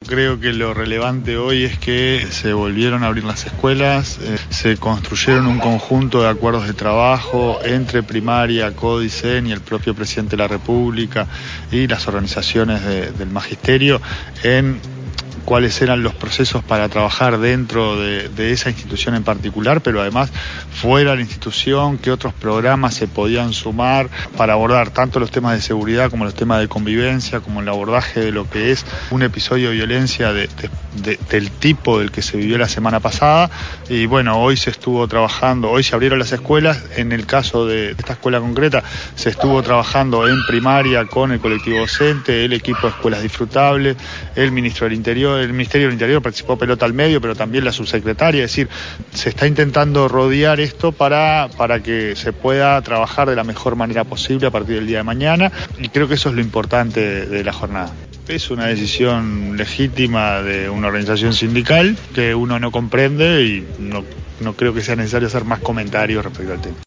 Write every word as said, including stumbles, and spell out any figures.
creo que lo relevante hoy es que se volvieron a abrir las escuelas, eh, se construyeron un conjunto de acuerdos de trabajo entre primaria, Códice y el propio presidente de la República y las organizaciones de, del magisterio en cuáles eran los procesos para trabajar dentro de, de esa institución en particular, pero además fuera de la institución, qué otros programas se podían sumar para abordar tanto los temas de seguridad como los temas de convivencia, como el abordaje de lo que es un episodio de violencia de, de, de, del tipo del que se vivió la semana pasada. Y bueno, hoy se estuvo trabajando, hoy se abrieron las escuelas, en el caso de esta escuela concreta se estuvo trabajando en primaria con el colectivo docente, el equipo de escuelas disfrutables, el ministro del Interior, el Ministerio del Interior participó pelota al medio, pero también la subsecretaria, es decir, se está intentando rodear esto para, para que se pueda trabajar de la mejor manera posible a partir del día de mañana, y creo que eso es lo importante de, de la jornada. Es una decisión legítima de una organización sindical que uno no comprende y no, no creo que sea necesario hacer más comentarios respecto al tema.